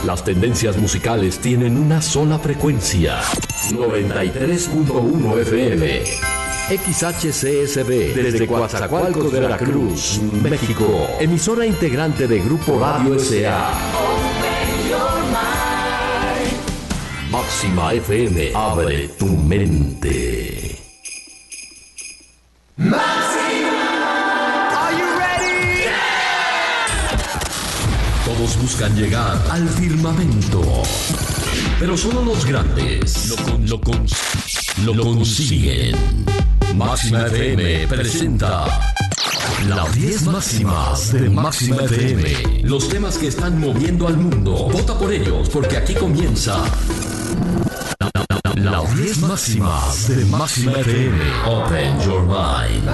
Las tendencias musicales tienen una sola frecuencia. 93.1 FM. XHCSB desde Coatzacoalcos, Veracruz, México. Emisora integrante de Grupo Radio S.A. Máxima FM. Abre tu mente. Todos buscan llegar al firmamento, pero solo los grandes lo consiguen. Máxima FM presenta las 10 máximas de Máxima FM. Los temas que están moviendo al mundo. Vota por ellos, porque aquí comienza las 10 máximas de Máxima FM. Open your mind.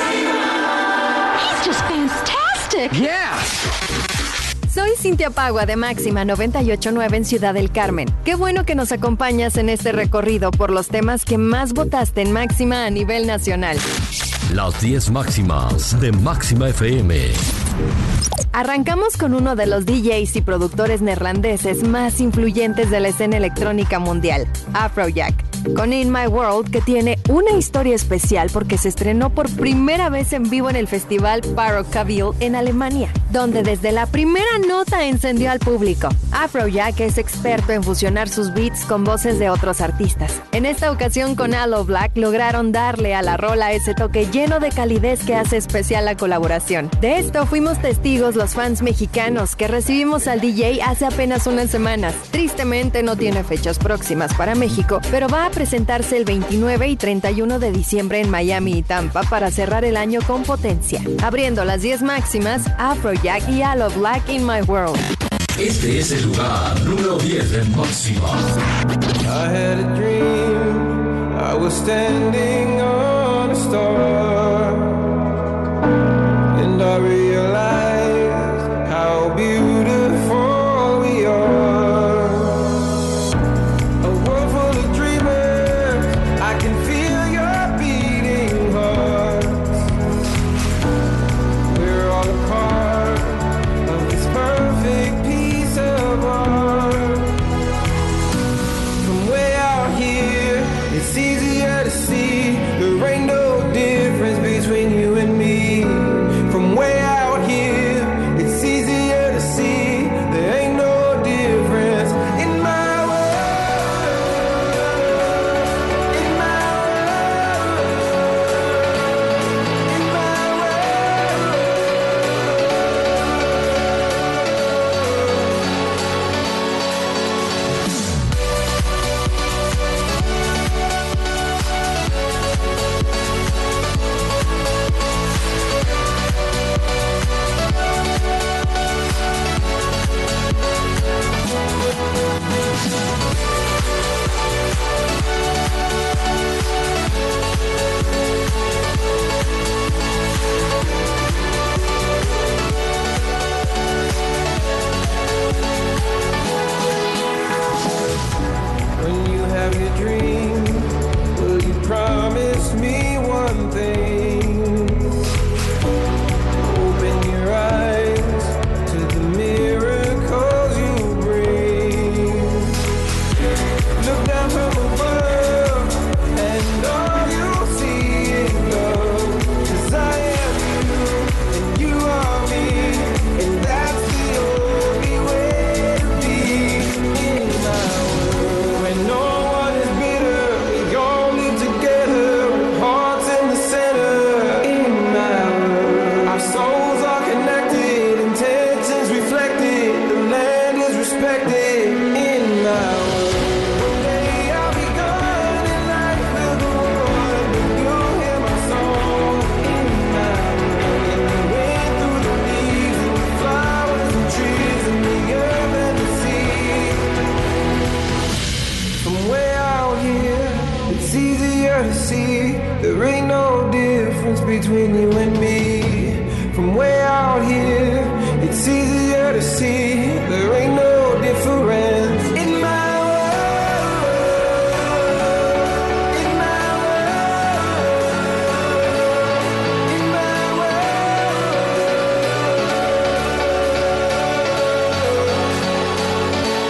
He's just fantastic. Yeah. Soy Cintia Pagua de Máxima 98.9 en Ciudad del Carmen. Qué bueno que nos acompañas en este recorrido por los temas que más votaste en Máxima a nivel nacional. Las 10 máximas de Máxima FM. Arrancamos con uno de los DJs y productores neerlandeses más influyentes de la escena electrónica mundial, Afrojack, con In My World, que tiene una historia especial porque se estrenó por primera vez en vivo en el festival Parroquaville en Alemania, donde desde la primera nota encendió al público. Afrojack es experto en fusionar sus beats con voces de otros artistas. En esta ocasión con Aloe Blacc lograron darle a la rola ese toque lleno de calidez que hace especial la colaboración. De esto fuimos testigos los fans mexicanos que recibimos al DJ hace apenas unas semanas. Tristemente no tiene fechas próximas para México, pero va a presentarse el 29 y 31 de diciembre en Miami y Tampa para cerrar el año con potencia. Abriendo las 10 máximas, Afrojack y Aloe Blacc in My World. Este es el lugar número 10 de Máxima. I had a dream, I was standing on a star, and I realized how beautiful we are. A world full of dreamers, I can feel your beating hearts. We're all a part of this perfect piece of art. From way out here, it's easier to see there ain't no difference between you and me. From way out here, it's easier to see there ain't no difference in my world, in my world, in my When you have your dream, will you promise me one thing? Open your eyes to the miracles you bring. Look down from above, and all you'll see is love. 'Cause I am you, and you are me, and that's the only way to be in my world. When no one is bitter, we all live together, with hearts in the center. In my world, our souls are connected, intentions reflected, the land is respected. In my world, one day I'll be gone and life will go on, but you'll hear my song. In my world, and the wind through the leaves and the flowers and trees and the earth and the sea. From way out here, it's easier to see there ain't no difference between you and me. From way out here, it's easier to see there ain't no difference in my world, in my world, in my world.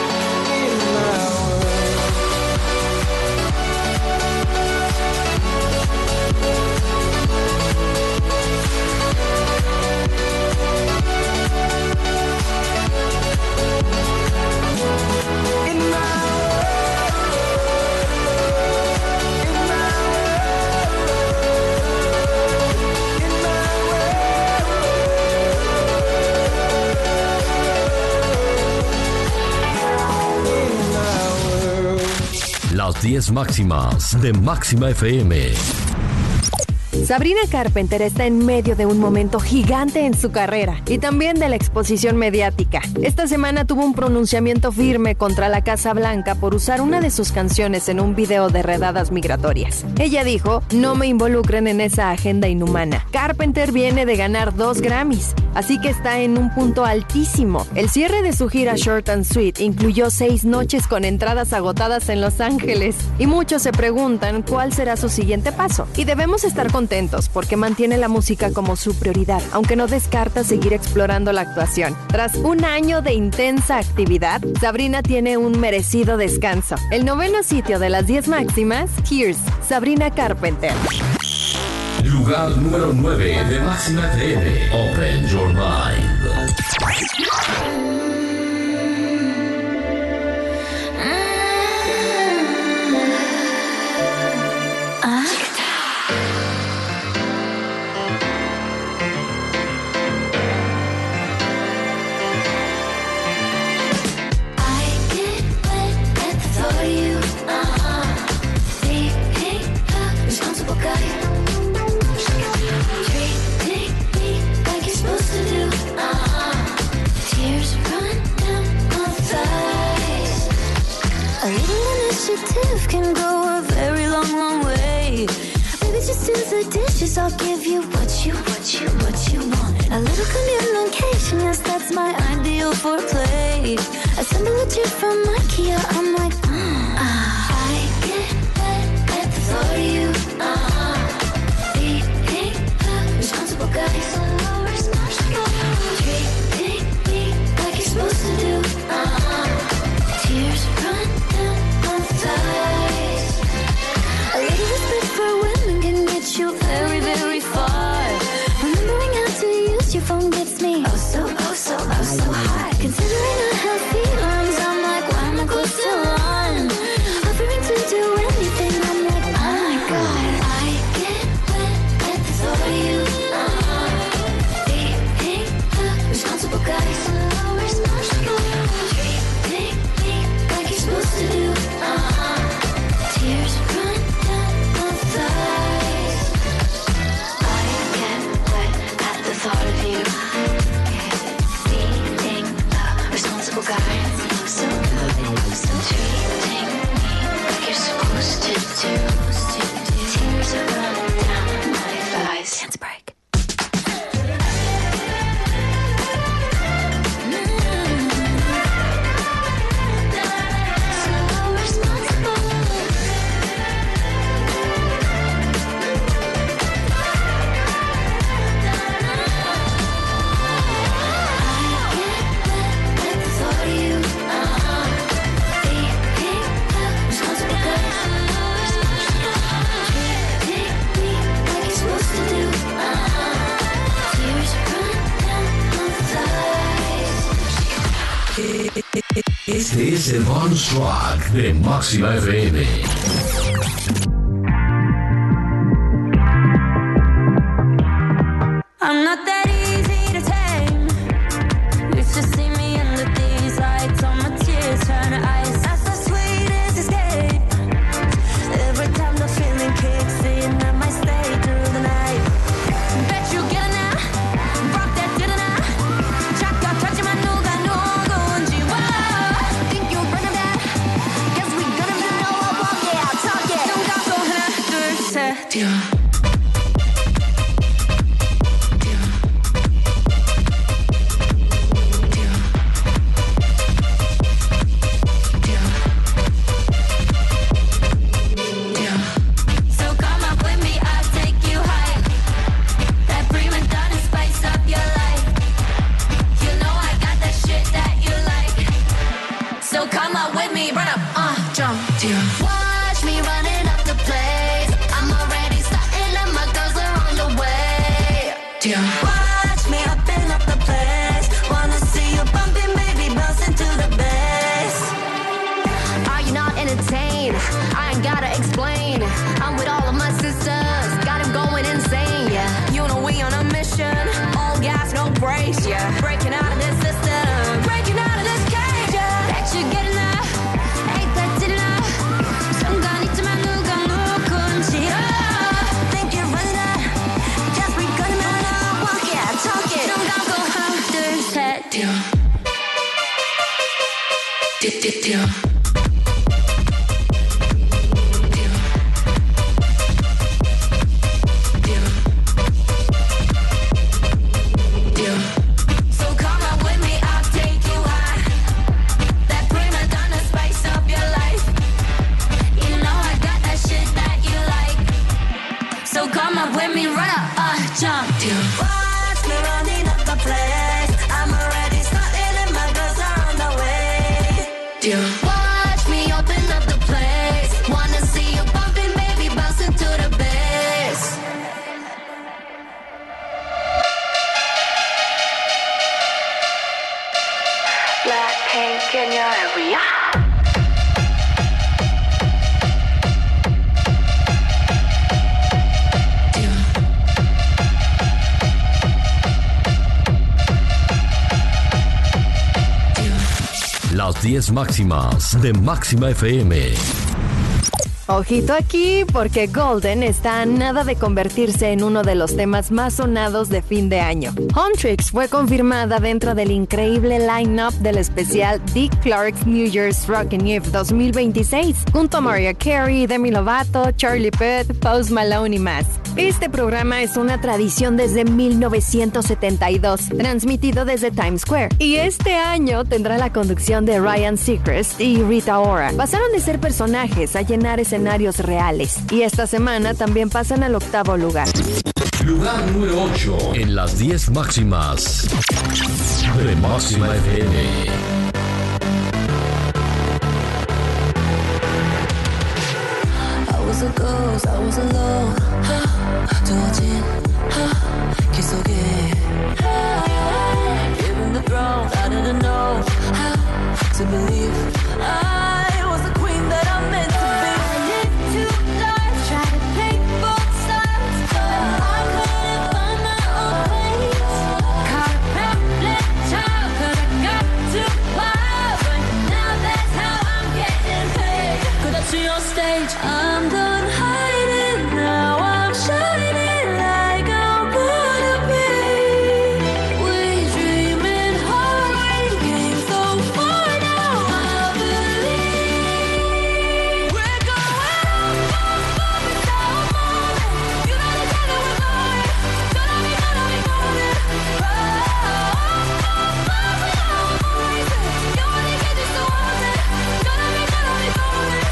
Las 10 máximas de Máxima FM. Sabrina Carpenter está en medio de un momento gigante en su carrera y también de la exposición mediática. Esta semana tuvo un pronunciamiento firme contra la Casa Blanca por usar una de sus canciones en un video de redadas migratorias. Ella dijo, no me involucren en esa agenda inhumana. Carpenter viene de ganar 2 Grammys, así que está en un punto altísimo. El cierre de su gira Short and Sweet incluyó 6 noches con entradas agotadas en Los Ángeles y muchos se preguntan cuál será su siguiente paso. Y debemos estar contentos porque mantiene la música como su prioridad, aunque no descarta seguir explorando la actuación. Tras un año de intensa actividad, Sabrina tiene un merecido descanso. El 9º sitio de las 10 máximas, Tears, Sabrina Carpenter. Lugar número 9 de Máxima FM. Open Your Mind. Can go a very long, long way. Maybe just do the dishes. I'll give you what you want. A little communication, yes, that's my ideal foreplay. Assemble a chair from IKEA. I'm like, I get wet at the thought of you. Being a responsible guy. Treating me like you're supposed to do. Tears run down my thighs. A little respect for women can get you very, very far. Remembering how to use your phone gets me oh so high. Considering I have feelings, I'm like, why am I close to one? Offering to do anything, I'm like, oh my god. I get wet at the thought of you. Being a responsible guy. Treating me like you're supposed to do. Tears run down my thighs. I get wet at the thought of you. Being a responsible guy. So good, so treating me like you're supposed to do. Tears run down my thighs. Dance break. Este es el bonus track de Máxima FM. I'm not that easy to tame. You should see me under these lights. All my tears turn to ice. That's the sweetest escape. Every time the feeling kicks in, I might stay through the night. Bet you get it now. Rock that dinner now. 잠깐 터지만 누가 누군지. Whoa. Think you're running that? Guess we gonna be no one walk it out, talk it. 눈 감고 하나 둘 셋. Watch me running up the place. I'm already starting and my girls are on the way. Watch me upping up the place. Wanna see you bumping, baby, bounce into the bass. Are you not entertained? I ain't gotta explain. I'm with all of my sisters, got them going insane, yeah. You know we on a mission, all gas, no brakes, yeah. Breaking out of this system, breaking out of this cage, yeah. Bet you're getting up, ain't that did enough. Las 10 máximas de Máxima FM. Ojito aquí, porque Golden está a nada de convertirse en uno de los temas más sonados de fin de año. Huntrix fue confirmada dentro del increíble line-up del especial Dick Clark's New Year's Rockin' Eve 2026, junto a Mariah Carey, Demi Lovato, Charlie Puth, Post Malone y más. Este programa es una tradición desde 1972, transmitido desde Times Square, y este año tendrá la conducción de Ryan Seacrest y Rita Ora. Pasaron de ser personajes a llenar escenarios reales, y esta semana también pasan al 8º lugar. Lugar número 8 en las 10 máximas de Máxima FM. I was a ghost, I was alone. 두어진 길 속에 given the throne, I didn't know how to believe I was the queen that I'm meant to be. I lived two lives, try to take both sides, but I couldn't find my own place. Caught a pamphlet child, 'cause I got too wild, but now that's how I'm getting paid. Good up to your stage, I'm done hiding, now I'm shining like I'm gonna be. We dreaming hard, we came so far, now I believe. We're going up, it's our moment. You know the time that we're going, gonna be going. You only get this once, gonna be going.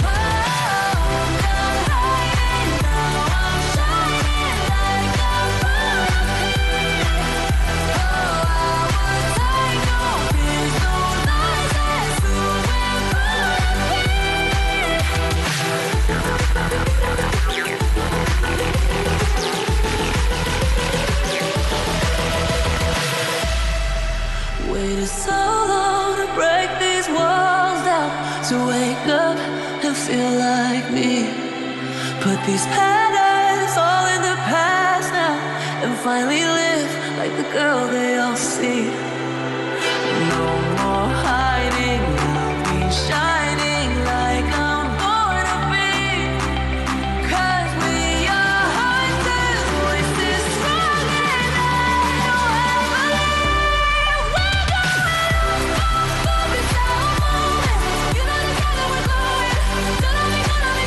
Waited so long to break these walls down, to wake up and feel like me. Put these patterns all in the past now, and finally live like the girl they all see. No more hiding, I'll be shining like I'm born to be. 'Cause we are hunters, voices strong and unbelievable. We're going up, it's our moment. You know the time that we're going, gonna be going.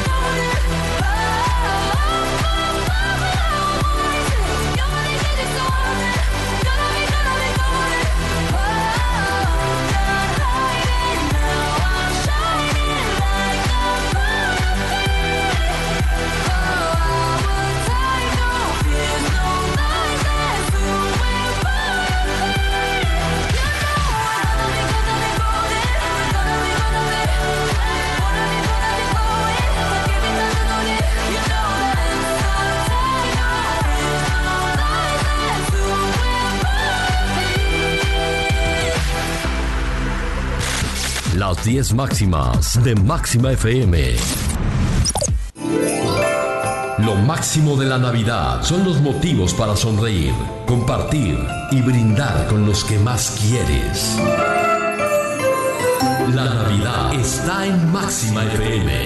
You only get this once, gonna be going. Las 10 máximas de Máxima FM. Lo máximo de la Navidad son los motivos para sonreír, compartir y brindar con los que más quieres. La Navidad está en Máxima FM.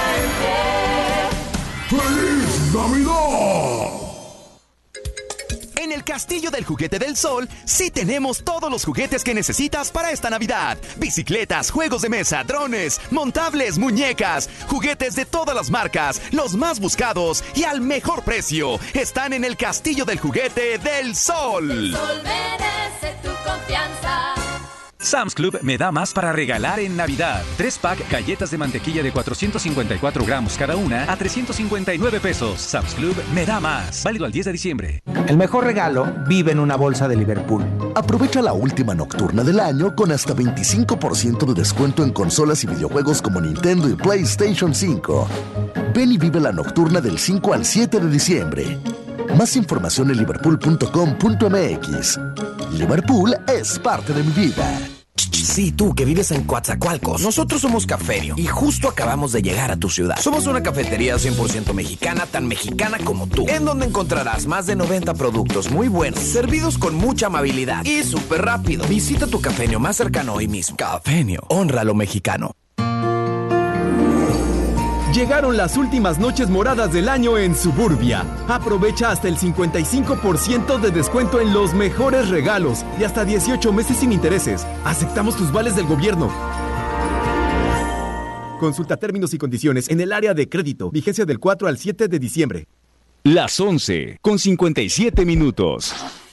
¡Feliz Navidad! En el Castillo del Juguete del Sol, sí tenemos todos los juguetes que necesitas para esta Navidad. Bicicletas, juegos de mesa, drones, montables, muñecas, juguetes de todas las marcas, los más buscados y al mejor precio. Están en el Castillo del Juguete del Sol. El Sol merece tu confianza. Sam's Club me da más para regalar en Navidad. 3-pack galletas de mantequilla de 454 gramos cada una a 359 pesos. Sam's Club me da más. Válido al 10 de diciembre. El mejor regalo vive en una bolsa de Liverpool. Aprovecha la última nocturna del año con hasta 25% de descuento en consolas y videojuegos como Nintendo y PlayStation 5. Ven y vive la nocturna del 5 al 7 de diciembre. Más información en liverpool.com.mx. Liverpool es parte de mi vida. Sí, tú que vives en Coatzacoalcos. Nosotros somos Cafenio y justo acabamos de llegar a tu ciudad. Somos una cafetería 100% mexicana, tan mexicana como tú, en donde encontrarás más de 90 productos muy buenos, servidos con mucha amabilidad y súper rápido. Visita tu Cafenio más cercano hoy mismo. Cafenio, honra lo mexicano. Llegaron las últimas noches moradas del año en Suburbia. Aprovecha hasta el 55% de descuento en los mejores regalos y hasta 18 meses sin intereses. Aceptamos tus vales del gobierno. Consulta términos y condiciones en el área de crédito. Vigencia del 4 al 7 de diciembre. Las 11:57 minutos.